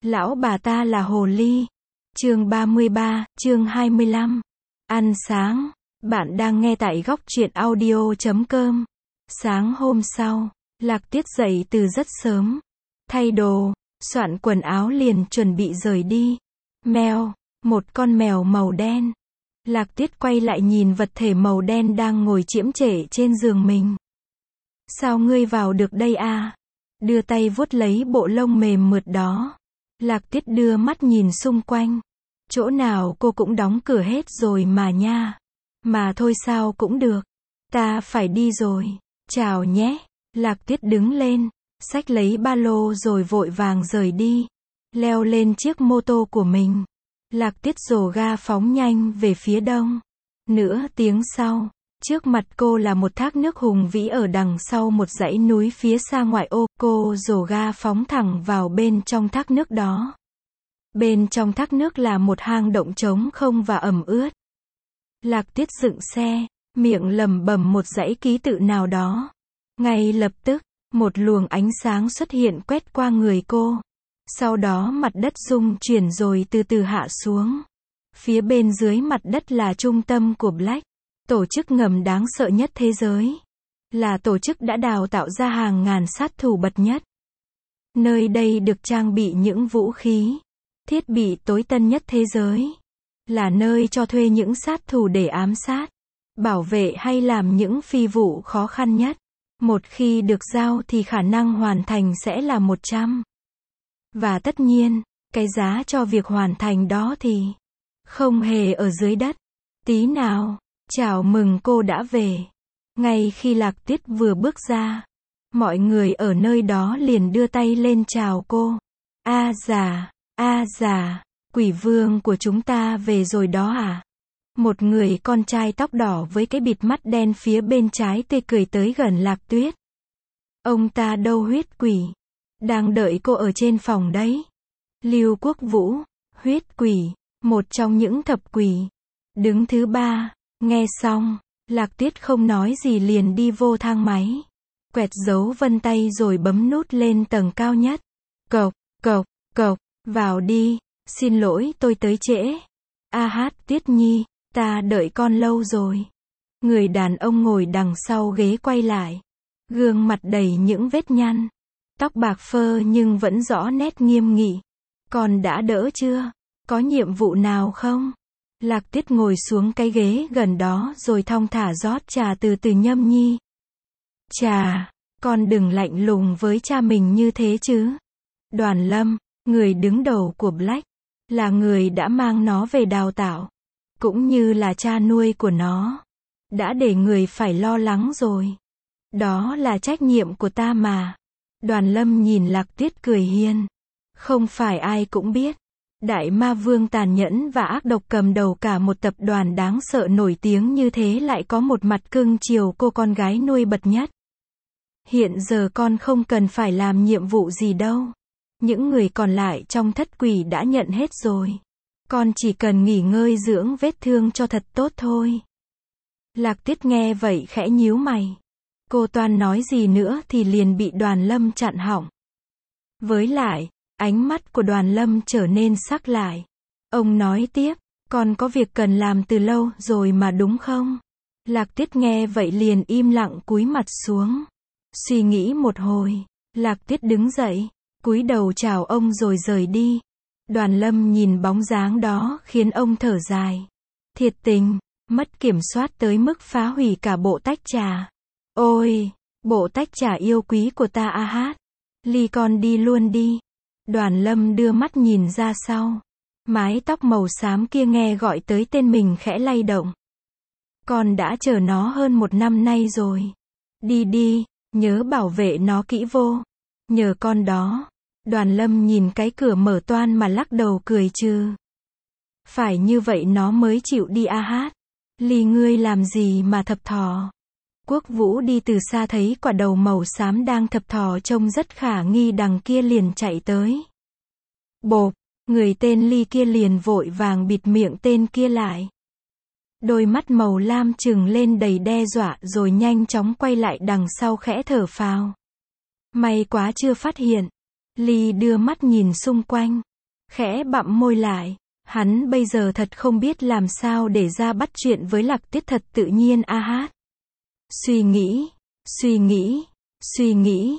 Lão bà ta là hồ ly. Chương 33, chương 25. Ăn sáng. Bạn đang nghe tại góc truyện audio.com. Sáng hôm sau, Lạc Tiết dậy từ rất sớm. Thay đồ, soạn quần áo liền chuẩn bị rời đi. Mèo, một con mèo màu đen. Lạc Tiết quay lại nhìn vật thể màu đen đang ngồi chiếm trệ trên giường mình. Sao ngươi vào được đây à? Đưa tay vuốt lấy bộ lông mềm mượt đó. Lạc Tiết đưa mắt nhìn xung quanh. Chỗ nào cô cũng đóng cửa hết rồi mà nha. Mà thôi sao cũng được. Ta phải đi rồi. Chào nhé. Lạc Tiết đứng lên, xách lấy ba lô rồi vội vàng rời đi. Leo lên chiếc mô tô của mình. Lạc Tiết rồ ga phóng nhanh về phía đông. Nửa tiếng sau, trước mặt cô là một thác nước hùng vĩ ở đằng sau một dãy núi phía xa ngoại ô. Cô rồ ga phóng thẳng vào bên trong thác nước đó. Bên trong thác nước là một hang động trống không và ẩm ướt. Lạc Tiết dựng xe, miệng lẩm bẩm một dãy ký tự nào đó. Ngay lập tức, một luồng ánh sáng xuất hiện quét qua người cô. Sau đó mặt đất rung chuyển rồi từ từ hạ xuống. Phía bên dưới mặt đất là trung tâm của Black, tổ chức ngầm đáng sợ nhất thế giới. Là tổ chức đã đào tạo ra hàng ngàn sát thủ bậc nhất. Nơi đây được trang bị những vũ khí, thiết bị tối tân nhất thế giới. Là nơi cho thuê những sát thủ để ám sát, bảo vệ hay làm những phi vụ khó khăn nhất. Một khi được giao thì khả năng hoàn thành sẽ là 100. Và tất nhiên, cái giá cho việc hoàn thành đó thì không hề ở dưới đất. Tí nào. Chào mừng cô đã về. Ngay khi Lạc Tiết vừa bước ra, mọi người ở nơi đó liền đưa tay lên chào cô. A già, quỷ vương của chúng ta về rồi đó à? Một người con trai tóc đỏ với cái bịt mắt đen phía bên trái tươi cười tới gần Lạc Tuyết. Ông ta đâu huyết quỷ? Đang đợi cô ở trên phòng đấy. Lưu Quốc Vũ, huyết quỷ, một trong những thập quỷ. Đứng thứ 3. Nghe xong, Lạc Tuyết không nói gì liền đi vô thang máy. Quẹt dấu vân tay rồi bấm nút lên tầng cao nhất. Cộc, vào đi. Xin lỗi tôi tới trễ. Tuyết Nhi, ta đợi con lâu rồi. Người đàn ông ngồi đằng sau ghế quay lại. Gương mặt đầy những vết nhăn. Tóc bạc phơ nhưng vẫn rõ nét nghiêm nghị. Con đã đỡ chưa? Có nhiệm vụ nào không? Lạc Tiết ngồi xuống cái ghế gần đó rồi thong thả rót trà từ từ nhâm nhi. Trà, con đừng lạnh lùng với cha mình như thế chứ. Đoàn Lâm, người đứng đầu của Black, là người đã mang nó về đào tạo, cũng như là cha nuôi của nó. Đã để người phải lo lắng rồi. Đó là trách nhiệm của ta mà. Đoàn Lâm nhìn Lạc Tiết cười hiền. Không phải ai cũng biết. Đại ma vương tàn nhẫn và ác độc cầm đầu cả một tập đoàn đáng sợ nổi tiếng như thế lại có một mặt cưng chiều cô con gái nuôi bậc nhất. Hiện giờ con không cần phải làm nhiệm vụ gì đâu. Những người còn lại trong thất quỷ đã nhận hết rồi. Con chỉ cần nghỉ ngơi dưỡng vết thương cho thật tốt thôi. Lạc Tiết nghe vậy khẽ nhíu mày. Cô toan nói gì nữa thì liền bị Đoàn Lâm chặn họng. Với lại, ánh mắt của Đoàn Lâm trở nên sắc lại. Ông nói tiếp, con có việc cần làm từ lâu rồi mà đúng không? Lạc Tiết nghe vậy liền im lặng cúi mặt xuống. Suy nghĩ một hồi, Lạc Tiết đứng dậy, cúi đầu chào ông rồi rời đi. Đoàn Lâm nhìn bóng dáng đó khiến ông thở dài. Thiệt tình, mất kiểm soát tới mức phá hủy cả bộ tách trà. Ôi, bộ tách trà yêu quý của ta Ly con đi luôn đi. Đoàn Lâm đưa mắt nhìn ra sau. Mái tóc màu xám kia nghe gọi tới tên mình khẽ lay động. Con đã chờ nó hơn 1 năm nay rồi. Đi, nhớ bảo vệ nó kỹ vô. Nhờ con đó. Đoàn Lâm nhìn cái cửa mở toang mà lắc đầu cười trừ. Phải như vậy nó mới chịu đi Ly ngươi làm gì mà thập thò? Quốc Vũ đi từ xa thấy quả đầu màu xám đang thập thò trông rất khả nghi đằng kia liền chạy tới. Bộp, người tên Ly kia liền vội vàng bịt miệng tên kia lại. Đôi mắt màu lam trừng lên đầy đe dọa rồi nhanh chóng quay lại đằng sau khẽ thở phào. May quá chưa phát hiện. Ly đưa mắt nhìn xung quanh. khẽ bặm môi lại. Hắn bây giờ thật không biết làm sao để ra bắt chuyện với Lạc Tuyết thật tự nhiên a hát. Suy nghĩ, suy nghĩ, suy nghĩ,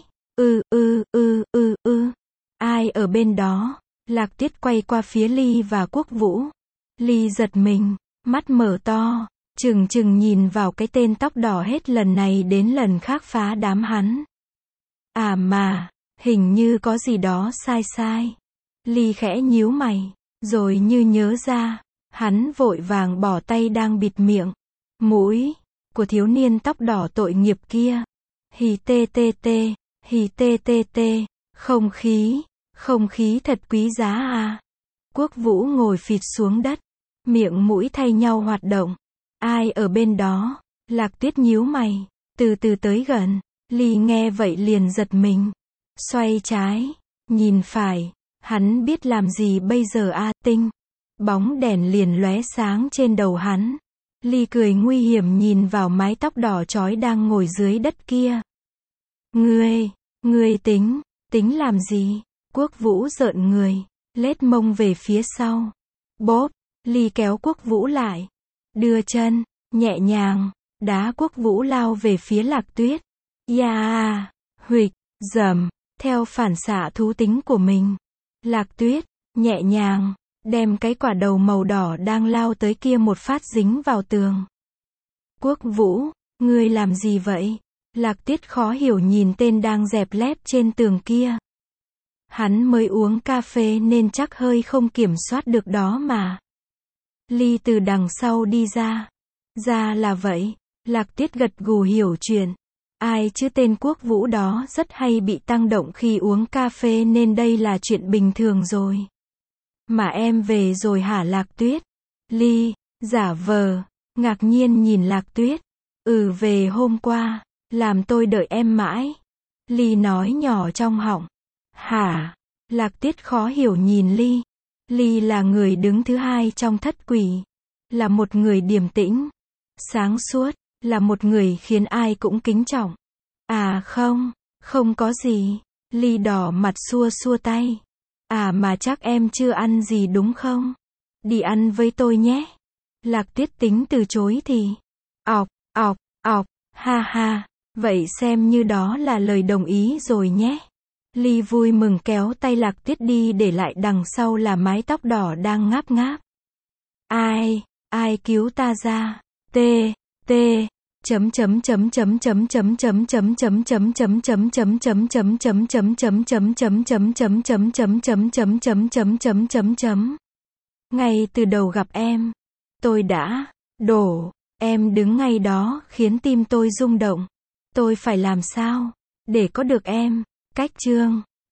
ai ở bên đó? Lạc Tuyết quay qua phía Ly và Quốc Vũ. Ly giật mình, mắt mở to, trừng trừng nhìn vào cái tên tóc đỏ hết lần này đến lần khác phá đám hắn. À mà, hình như có gì đó sai sai. Ly khẽ nhíu mày, rồi như nhớ ra, hắn vội vàng bỏ tay đang bịt miệng, mũi của thiếu niên tóc đỏ tội nghiệp kia. Hì tê tê tê, hì tê tê tê, không khí thật quý giá à. Quốc Vũ ngồi phịt xuống đất, miệng mũi thay nhau hoạt động. Ai ở bên đó? Lạc Tuyết nhíu mày, từ từ tới gần. Ly nghe vậy liền giật mình, xoay trái, nhìn phải. Hắn biết làm gì bây giờ a tinh. Bóng đèn liền lóe sáng trên đầu hắn. Ly cười nguy hiểm nhìn vào mái tóc đỏ chói đang ngồi dưới đất kia. Ngươi tính làm gì? Quốc Vũ rợn người, lết mông về phía sau. Bốp, Ly kéo Quốc Vũ lại. Đưa chân, nhẹ nhàng, đá Quốc Vũ lao về phía Lạc Tuyết. Yeah, huỵch, dầm, theo phản xạ thú tính của mình. Lạc Tuyết, nhẹ nhàng, đem cái quả đầu màu đỏ đang lao tới kia một phát dính vào tường. Quốc Vũ, ngươi làm gì vậy? Lạc Tuyết khó hiểu nhìn tên đang dẹp lép trên tường kia. Hắn mới uống cà phê nên chắc hơi không kiểm soát được đó mà. Ly từ đằng sau đi ra. Ra là vậy. Lạc Tuyết gật gù hiểu chuyện. Ai chứ tên Quốc Vũ đó rất hay bị tăng động khi uống cà phê nên đây là chuyện bình thường rồi. Mà em về rồi hả Lạc Tuyết? Ly, giả vờ, ngạc nhiên nhìn Lạc Tuyết. Về hôm qua, làm tôi đợi em mãi. Ly nói nhỏ trong họng. Hả? Lạc Tuyết khó hiểu nhìn Ly. Ly là người đứng thứ hai trong thất quỷ. Là một người điềm tĩnh, sáng suốt, là một người khiến ai cũng kính trọng. À không có gì. Ly đỏ mặt xua xua tay. À mà chắc em chưa ăn gì đúng không? Đi ăn với tôi nhé. Lạc Tuyết tính từ chối thì. Ọc, ha ha, vậy xem như đó là lời đồng ý rồi nhé. Ly vui mừng kéo tay Lạc Tuyết đi để lại đằng sau là mái tóc đỏ đang ngáp ngáp. Ai cứu ta ra? Ngay từ đầu gặp em, tôi đã đổ. Em đứng ngay đó khiến tim tôi rung động. Tôi phải làm sao để có được em? Cách chương